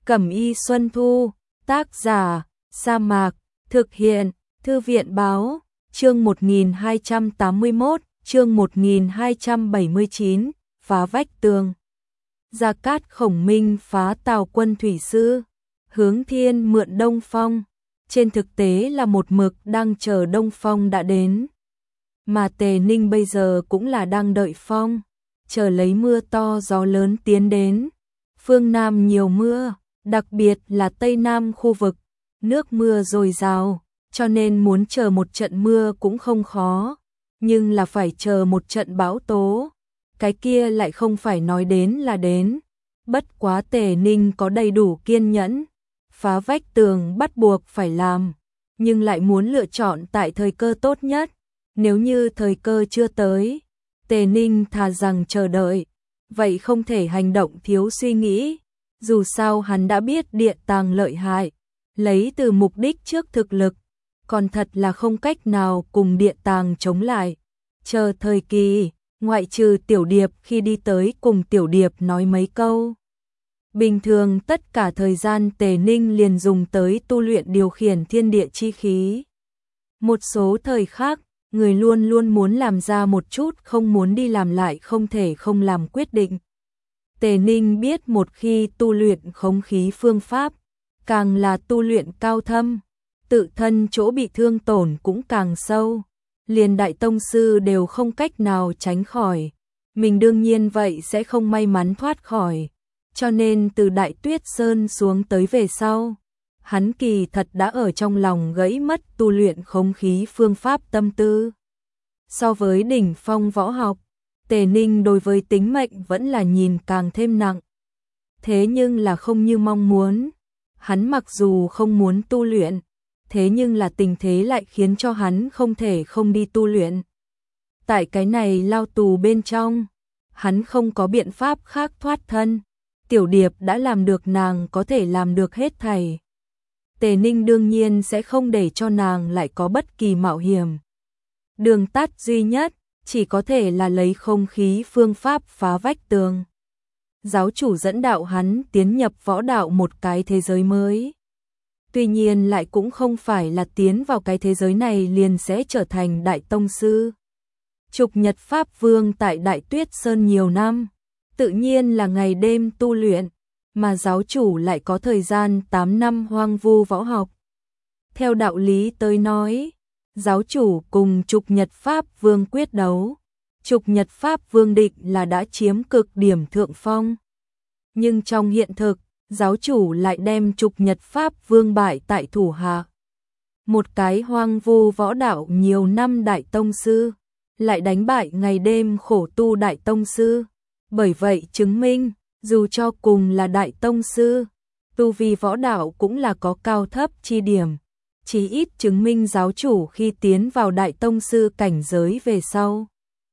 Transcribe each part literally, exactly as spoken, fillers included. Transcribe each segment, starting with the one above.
Cẩm y Xuân Thu, tác giả, Sa Mạc, thực hiện, Thư viện Báo, chương một nghìn hai trăm tám mươi mốt, chương một nghìn hai trăm bảy mươi chín, phá vách tường. Gia Cát Khổng Minh phá Tào quân thủy sư, hướng thiên mượn Đông Phong, trên thực tế là một mực đang chờ Đông Phong đã đến. Mà Tề Ninh bây giờ cũng là đang đợi phong, chờ lấy mưa to gió lớn tiến đến. Phương Nam nhiều mưa, đặc biệt là Tây Nam khu vực, nước mưa dồi dào, cho nên muốn chờ một trận mưa cũng không khó, nhưng là phải chờ một trận bão tố. Cái kia lại không phải nói đến là đến. Bất quá Tề Ninh có đầy đủ kiên nhẫn, phá vách tường bắt buộc phải làm, nhưng lại muốn lựa chọn tại thời cơ tốt nhất. Nếu như thời cơ chưa tới, Tề Ninh thà rằng chờ đợi, vậy không thể hành động thiếu suy nghĩ. Dù sao hắn đã biết địa tàng lợi hại, lấy từ mục đích trước thực lực, còn thật là không cách nào cùng địa tàng chống lại. Chờ thời kỳ, ngoại trừ Tiểu Điệp khi đi tới cùng Tiểu Điệp nói mấy câu. Bình thường tất cả thời gian Tề Ninh liền dùng tới tu luyện điều khiển thiên địa chi khí. Một số thời khác, người luôn luôn muốn làm ra một chút không muốn đi làm lại không thể không làm quyết định. Tề Ninh biết một khi tu luyện khống khí phương pháp, càng là tu luyện cao thâm, tự thân chỗ bị thương tổn cũng càng sâu, liền đại tông sư đều không cách nào tránh khỏi, mình đương nhiên vậy sẽ không may mắn thoát khỏi, cho nên từ Đại Tuyết Sơn xuống tới về sau, hắn kỳ thật đã ở trong lòng gãy mất tu luyện khống khí phương pháp tâm tư. So với đỉnh phong võ học, Tề Ninh đối với tính mệnh vẫn là nhìn càng thêm nặng. Thế nhưng là không như mong muốn, hắn mặc dù không muốn tu luyện, thế nhưng là tình thế lại khiến cho hắn không thể không đi tu luyện. Tại cái này lao tù bên trong, hắn không có biện pháp khác thoát thân. Tiểu Điệp đã làm được nàng có thể làm được hết thảy. Tề Ninh đương nhiên sẽ không để cho nàng lại có bất kỳ mạo hiểm. Đường tắt duy nhất, chỉ có thể là lấy không khí phương pháp phá vách tường. Giáo chủ dẫn đạo hắn tiến nhập võ đạo một cái thế giới mới. Tuy nhiên lại cũng không phải là tiến vào cái thế giới này liền sẽ trở thành đại tông sư. Trục Nhật Pháp Vương tại Đại Tuyết Sơn nhiều năm, tự nhiên là ngày đêm tu luyện, mà giáo chủ lại có thời gian tám năm hoang vu võ học. Theo đạo lý tới nói, giáo chủ cùng Trục Nhật Pháp Vương quyết đấu, Trục Nhật Pháp Vương định là đã chiếm cực điểm thượng phong. Nhưng trong hiện thực, giáo chủ lại đem Trục Nhật Pháp Vương bại tại thủ hạ. Một cái hoang vu võ đạo nhiều năm đại tông sư, lại đánh bại ngày đêm khổ tu đại tông sư. Bởi vậy chứng minh, dù cho cùng là đại tông sư, tu vi võ đạo cũng là có cao thấp chi điểm. Chỉ ít chứng minh giáo chủ khi tiến vào đại tông sư cảnh giới về sau,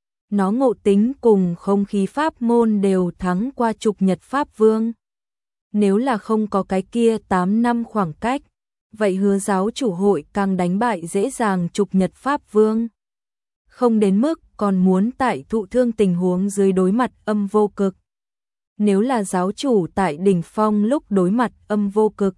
nó ngộ tính cùng không khí pháp môn đều thắng qua Trục Nhật Pháp Vương. Nếu là không có cái kia tám năm khoảng cách, vậy hứa giáo chủ hội càng đánh bại dễ dàng Trục Nhật Pháp Vương. Không đến mức còn muốn tại thụ thương tình huống dưới đối mặt âm vô cực. Nếu là giáo chủ tại đỉnh phong lúc đối mặt âm vô cực,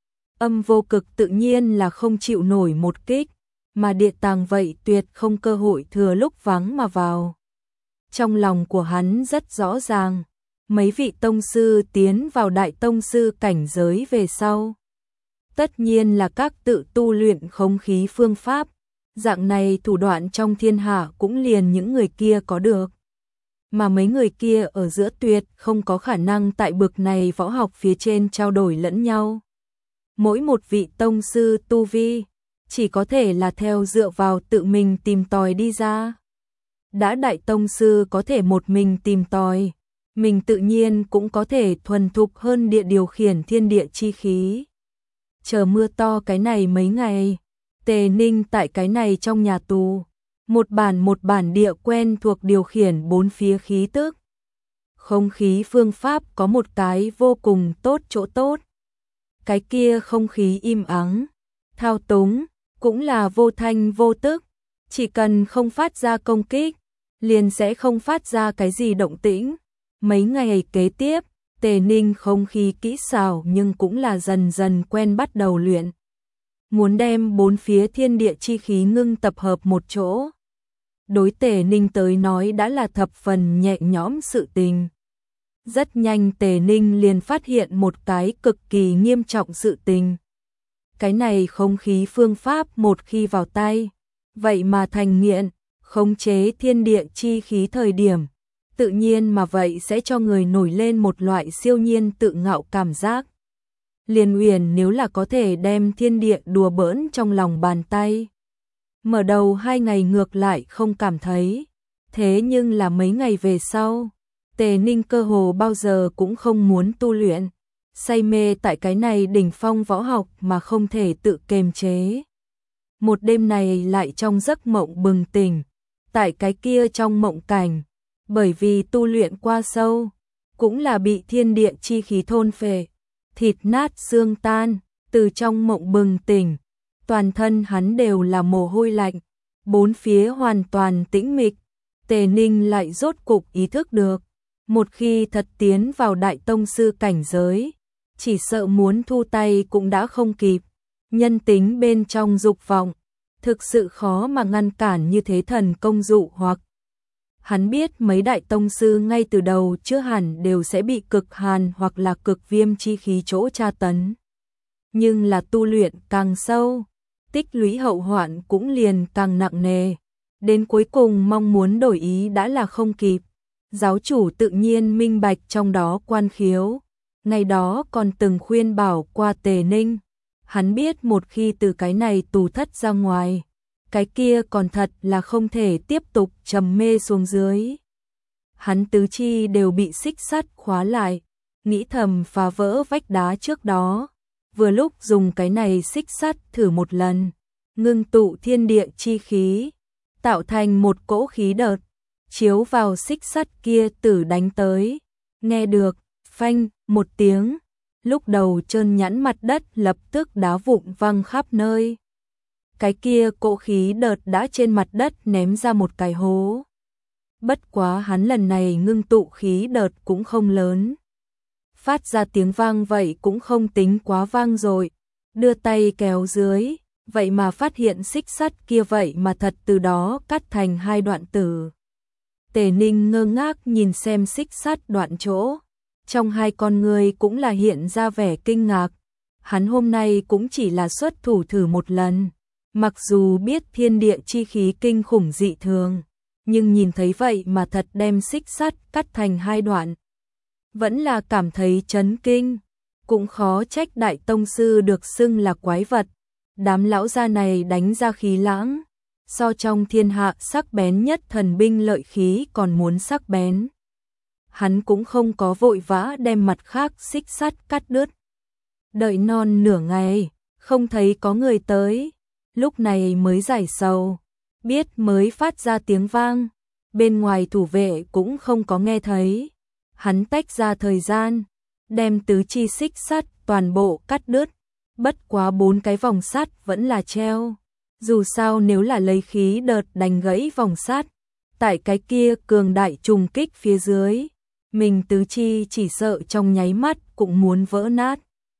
âm vô cực tự nhiên là không chịu nổi một kích, mà địa tàng vậy tuyệt không cơ hội thừa lúc vắng mà vào. Trong lòng của hắn rất rõ ràng, mấy vị tông sư tiến vào đại tông sư cảnh giới về sau, tất nhiên là các tự tu luyện khống khí phương pháp, dạng này thủ đoạn trong thiên hạ cũng liền những người kia có được. Mà mấy người kia ở giữa tuyệt không có khả năng tại bực này võ học phía trên trao đổi lẫn nhau. Mỗi một vị tông sư tu vi, chỉ có thể là theo dựa vào tự mình tìm tòi đi ra. Đã đại tông sư có thể một mình tìm tòi, mình tự nhiên cũng có thể thuần thục hơn địa điều khiển thiên địa chi khí. Chờ mưa to cái này mấy ngày, Tề Ninh tại cái này trong nhà tù, một bản một bản địa quen thuộc điều khiển bốn phía khí tức. Không khí phương pháp có một cái vô cùng tốt chỗ tốt. Cái kia không khí im ắng, thao túng, cũng là vô thanh vô tức, chỉ cần không phát ra công kích, liền sẽ không phát ra cái gì động tĩnh. Mấy ngày kế tiếp, Tề Ninh không khí kỹ xảo nhưng cũng là dần dần quen bắt đầu luyện. Muốn đem bốn phía thiên địa chi khí ngưng tập hợp một chỗ. Đối Tề Ninh tới nói đã là thập phần nhẹ nhõm sự tình. Rất nhanh Tề Ninh liền phát hiện một cái cực kỳ nghiêm trọng sự tình. Cái này không khí phương pháp một khi vào tay, vậy mà thành nghiện, khống chế thiên địa chi khí thời điểm, tự nhiên mà vậy sẽ cho người nổi lên một loại siêu nhiên tự ngạo cảm giác. Liên Uyển nếu là có thể đem thiên địa đùa bỡn trong lòng bàn tay. Mở đầu hai ngày ngược lại không cảm thấy, thế nhưng là mấy ngày về sau, Tề Ninh cơ hồ bao giờ cũng không muốn tu luyện, say mê tại cái này đỉnh phong võ học mà không thể tự kiềm chế. Một đêm này lại trong giấc mộng bừng tỉnh, tại cái kia trong mộng cảnh, bởi vì tu luyện qua sâu, cũng là bị thiên địa chi khí thôn phệ, thịt nát xương tan, từ trong mộng bừng tỉnh, toàn thân hắn đều là mồ hôi lạnh, bốn phía hoàn toàn tĩnh mịch. Tề Ninh lại rốt cục ý thức được, một khi thật tiến vào đại tông sư cảnh giới, chỉ sợ muốn thu tay cũng đã không kịp. Nhân tính bên trong dục vọng, thực sự khó mà ngăn cản như thế thần công dụ hoặc. Hắn biết mấy đại tông sư ngay từ đầu chưa hẳn đều sẽ bị cực hàn hoặc là cực viêm chi khí chỗ tra tấn. Nhưng là tu luyện càng sâu, tích lũy hậu hoạn cũng liền càng nặng nề. Đến cuối cùng mong muốn đổi ý đã là không kịp. Giáo chủ tự nhiên minh bạch trong đó quan khiếu. Ngày đó còn từng khuyên bảo qua Tề Ninh. Hắn biết một khi từ cái này tù thất ra ngoài, cái kia còn thật là không thể tiếp tục trầm mê xuống dưới. Hắn tứ chi đều bị xích sắt khóa lại, nghĩ thầm phá vỡ vách đá trước đó. Vừa lúc dùng cái này xích sắt thử một lần, ngưng tụ thiên địa chi khí, tạo thành một cỗ khí đợt, chiếu vào xích sắt kia tử đánh tới. Nghe được, phanh, một tiếng, lúc đầu trơn nhẵn mặt đất lập tức đá vụn văng khắp nơi. Cái kia cỗ khí đợt đã trên mặt đất ném ra một cái hố. Bất quá hắn lần này ngưng tụ khí đợt cũng không lớn. Phát ra tiếng vang vậy cũng không tính quá vang rồi. Đưa tay kéo dưới, vậy mà phát hiện xích sắt kia vậy mà thật từ đó cắt thành hai đoạn tử. Tề Ninh ngơ ngác nhìn xem xích sắt đoạn chỗ. Trong hai con người cũng là hiện ra vẻ kinh ngạc. Hắn hôm nay cũng chỉ là xuất thủ thử một lần. Mặc dù biết thiên địa chi khí kinh khủng dị thường, nhưng nhìn thấy vậy mà thật đem xích sắt cắt thành hai đoạn. Vẫn là cảm thấy chấn kinh. Cũng khó trách đại tông sư được xưng là quái vật. Đám lão gia này đánh ra khí lãng, so trong thiên hạ sắc bén nhất thần binh lợi khí còn muốn sắc bén. Hắn cũng không có vội vã đem mặt khác xích sắt cắt đứt. Đợi non nửa ngày, không thấy có người tới, lúc này mới giải sầu, biết mới phát ra tiếng vang, bên ngoài thủ vệ cũng không có nghe thấy. Hắn tách ra thời gian, đem tứ chi xích sắt toàn bộ cắt đứt, bất quá bốn cái vòng sắt vẫn là treo. Dù sao nếu là lấy khí đợt đánh gãy vòng sắt, tại cái kia cường đại trùng kích phía dưới, mình tứ chi chỉ sợ trong nháy mắt cũng muốn vỡ nát.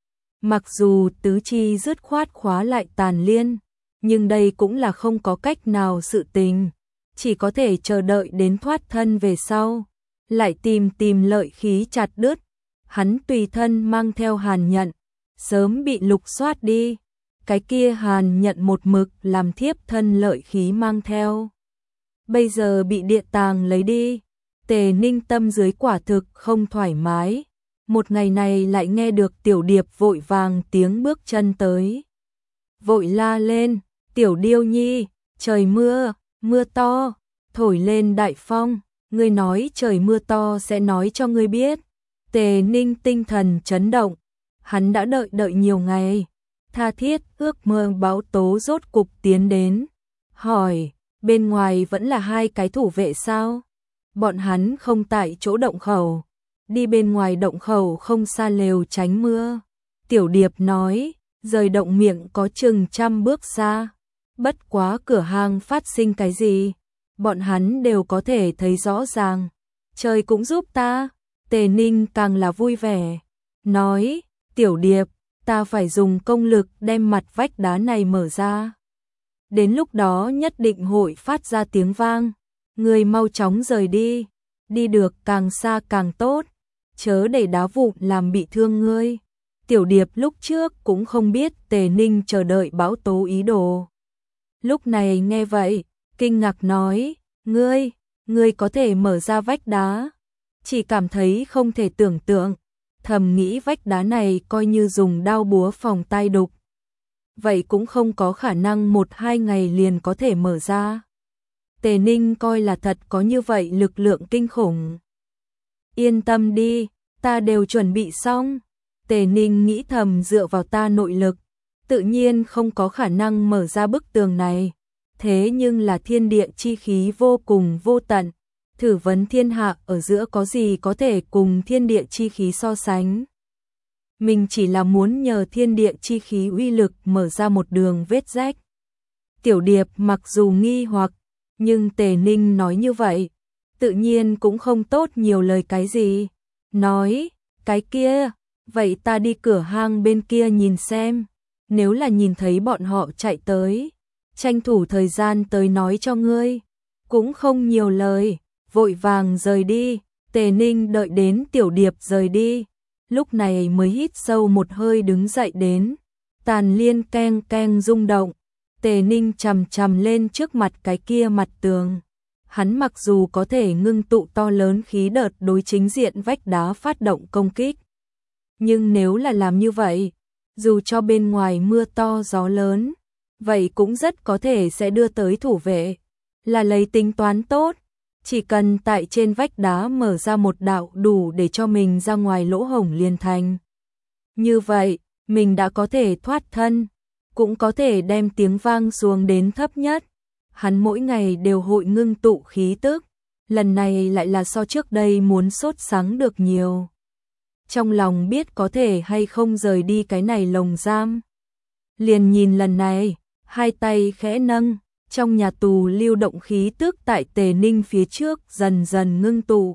Mặc dù tứ chi dứt khoát khóa lại tàn liên, nhưng đây cũng là không có cách nào sự tình, chỉ có thể chờ đợi đến thoát thân về sau, lại tìm tìm lợi khí chặt đứt. Hắn tùy thân mang theo hàn nhận, sớm bị lục soát đi, cái kia hàn nhận một mực làm thiếp thân lợi khí mang theo. Bây giờ bị địa tàng lấy đi, Tề Ninh tâm dưới quả thực không thoải mái. Một ngày này lại nghe được Tiểu Điệp vội vàng tiếng bước chân tới. Vội la lên, Tiểu Điêu Nhi, trời mưa, mưa to, thổi lên đại phong, ngươi nói trời mưa to sẽ nói cho ngươi biết. Tề Ninh tinh thần chấn động, hắn đã đợi đợi nhiều ngày, tha thiết ước mơ báo tố rốt cục tiến đến. Hỏi, bên ngoài vẫn là hai cái thủ vệ sao? Bọn hắn không tại chỗ động khẩu, đi bên ngoài động khẩu không xa lều tránh mưa. Tiểu Điệp nói, rời động miệng có chừng trăm bước xa. Bất quá cửa hàng phát sinh cái gì, bọn hắn đều có thể thấy rõ ràng. Trời cũng giúp ta. Tề Ninh càng là vui vẻ, nói, Tiểu Điệp, ta phải dùng công lực đem mặt vách đá này mở ra. Đến lúc đó nhất định hội phát ra tiếng vang, ngươi mau chóng rời đi, đi được càng xa càng tốt, chớ để đá vụn làm bị thương ngươi. Tiểu Điệp lúc trước cũng không biết Tề Ninh chờ đợi bão tố ý đồ. Lúc này nghe vậy, kinh ngạc nói, ngươi, ngươi có thể mở ra vách đá. Chỉ cảm thấy không thể tưởng tượng, thầm nghĩ vách đá này coi như dùng đao búa phòng tay đục. Vậy cũng không có khả năng một hai ngày liền có thể mở ra. Tề Ninh coi là thật có như vậy lực lượng kinh khủng. Yên tâm đi, ta đều chuẩn bị xong. Tề Ninh nghĩ thầm dựa vào ta nội lực, tự nhiên không có khả năng mở ra bức tường này. Thế nhưng là thiên địa chi khí vô cùng vô tận. Thử vấn thiên hạ ở giữa có gì có thể cùng thiên địa chi khí so sánh. Mình chỉ là muốn nhờ thiên địa chi khí uy lực mở ra một đường vết rách. Tiểu Điệp mặc dù nghi hoặc, nhưng Tề Ninh nói như vậy, tự nhiên cũng không tốt nhiều lời cái gì. Nói, cái kia, vậy ta đi cửa hang bên kia nhìn xem, nếu là nhìn thấy bọn họ chạy tới, tranh thủ thời gian tới nói cho ngươi. Cũng không nhiều lời, vội vàng rời đi. Tề Ninh đợi đến Tiểu Điệp rời đi, lúc này mới hít sâu một hơi đứng dậy đến. Tàn liên keng keng rung động, Tề Ninh chầm chầm lên trước mặt cái kia mặt tường. Hắn mặc dù có thể ngưng tụ to lớn khí đợt đối chính diện vách đá phát động công kích, nhưng nếu là làm như vậy, dù cho bên ngoài mưa to gió lớn, vậy cũng rất có thể sẽ đưa tới thủ vệ. Là lấy tính toán tốt, chỉ cần tại trên vách đá mở ra một đạo đủ để cho mình ra ngoài lỗ hổng liền thành. Như vậy, mình đã có thể thoát thân, cũng có thể đem tiếng vang xuống đến thấp nhất. Hắn mỗi ngày đều hội ngưng tụ khí tức, lần này lại là so trước đây muốn sốt sắng được nhiều. Trong lòng biết có thể hay không rời đi cái này lồng giam. Liền nhìn lần này, hai tay khẽ nâng, trong nhà tù lưu động khí tức tại Tề Ninh phía trước dần dần ngưng tụ.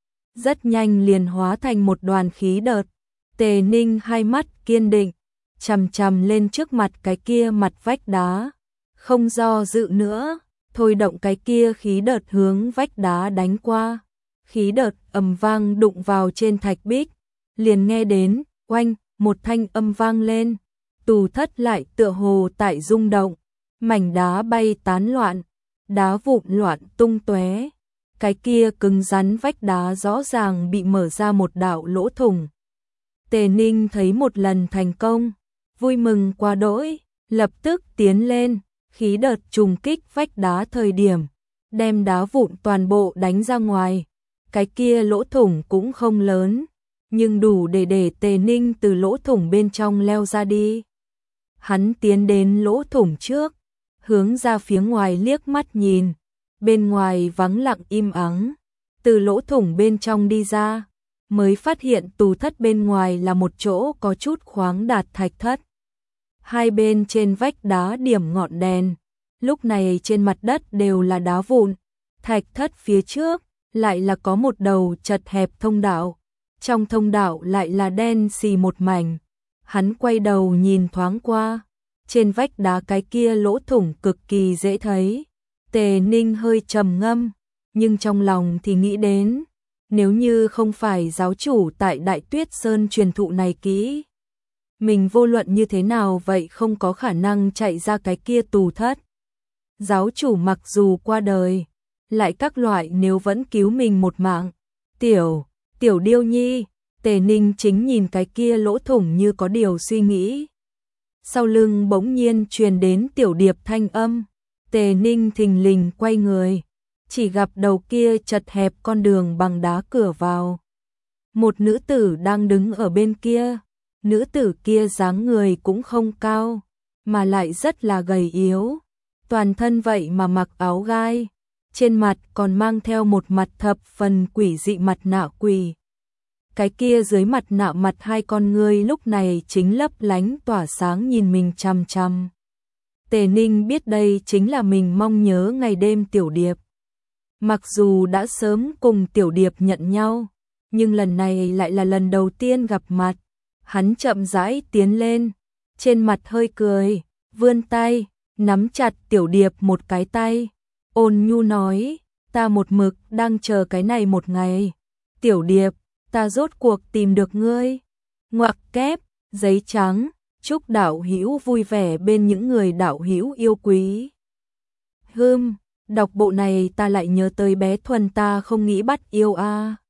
Rất nhanh liền hóa thành một đoàn khí đợt. Tề Ninh hai mắt kiên định, chằm chằm lên trước mặt cái kia mặt vách đá. Không do dự nữa, thôi động cái kia khí đợt hướng vách đá đánh qua. Khí đợt ầm vang đụng vào trên thạch bích, liền nghe đến, oanh, một thanh âm vang lên. Tù thất lại tựa hồ tại rung động, mảnh đá bay tán loạn, đá vụn loạn tung tóe. Cái kia cứng rắn vách đá rõ ràng bị mở ra một đạo lỗ thủng. Tề Ninh thấy một lần thành công, vui mừng quá đỗi, lập tức tiến lên, khí đợt trùng kích vách đá thời điểm, đem đá vụn toàn bộ đánh ra ngoài. Cái kia lỗ thủng cũng không lớn, nhưng đủ để để Tề Ninh từ lỗ thủng bên trong leo ra đi. Hắn tiến đến lỗ thủng trước, hướng ra phía ngoài liếc mắt nhìn, bên ngoài vắng lặng im ắng, từ lỗ thủng bên trong đi ra, mới phát hiện tù thất bên ngoài là một chỗ có chút khoáng đạt thạch thất. Hai bên trên vách đá điểm ngọn đèn, lúc này trên mặt đất đều là đá vụn, thạch thất phía trước lại là có một đầu chật hẹp thông đạo, trong thông đạo lại là đen xì một mảnh. Hắn quay đầu nhìn thoáng qua, trên vách đá cái kia lỗ thủng cực kỳ dễ thấy. Tề Ninh hơi trầm ngâm, nhưng trong lòng thì nghĩ đến, nếu như không phải giáo chủ tại Đại Tuyết Sơn truyền thụ này kỹ, mình vô luận như thế nào vậy không có khả năng chạy ra cái kia tù thất. Giáo chủ mặc dù qua đời, lại các loại nếu vẫn cứu mình một mạng. Tiểu, tiểu điêu nhi, Tề Ninh chính nhìn cái kia lỗ thủng như có điều suy nghĩ. Sau lưng bỗng nhiên truyền đến Tiểu Điệp thanh âm. Tề Ninh thình lình quay người, chỉ gặp đầu kia chật hẹp con đường bằng đá cửa vào. Một nữ tử đang đứng ở bên kia, nữ tử kia dáng người cũng không cao, mà lại rất là gầy yếu, toàn thân vậy mà mặc áo gai, trên mặt còn mang theo một mặt thập phần quỷ dị mặt nạ quỷ. Cái kia dưới mặt nạ mặt hai con ngươi lúc này chính lấp lánh tỏa sáng nhìn mình chằm chằm. Tề Ninh biết đây chính là mình mong nhớ ngày đêm Tiểu Điệp. Mặc dù đã sớm cùng Tiểu Điệp nhận nhau, nhưng lần này lại là lần đầu tiên gặp mặt. Hắn chậm rãi tiến lên, trên mặt hơi cười, vươn tay, nắm chặt Tiểu Điệp một cái tay, ôn nhu nói, ta một mực đang chờ cái này một ngày. Tiểu Điệp, ta rốt cuộc tìm được ngươi. Ngoặc kép, giấy trắng, chúc đạo hữu vui vẻ bên những người đạo hữu yêu quý. Hừm, đọc bộ này ta lại nhớ tới bé Thuần, ta không nghĩ bắt yêu a. À.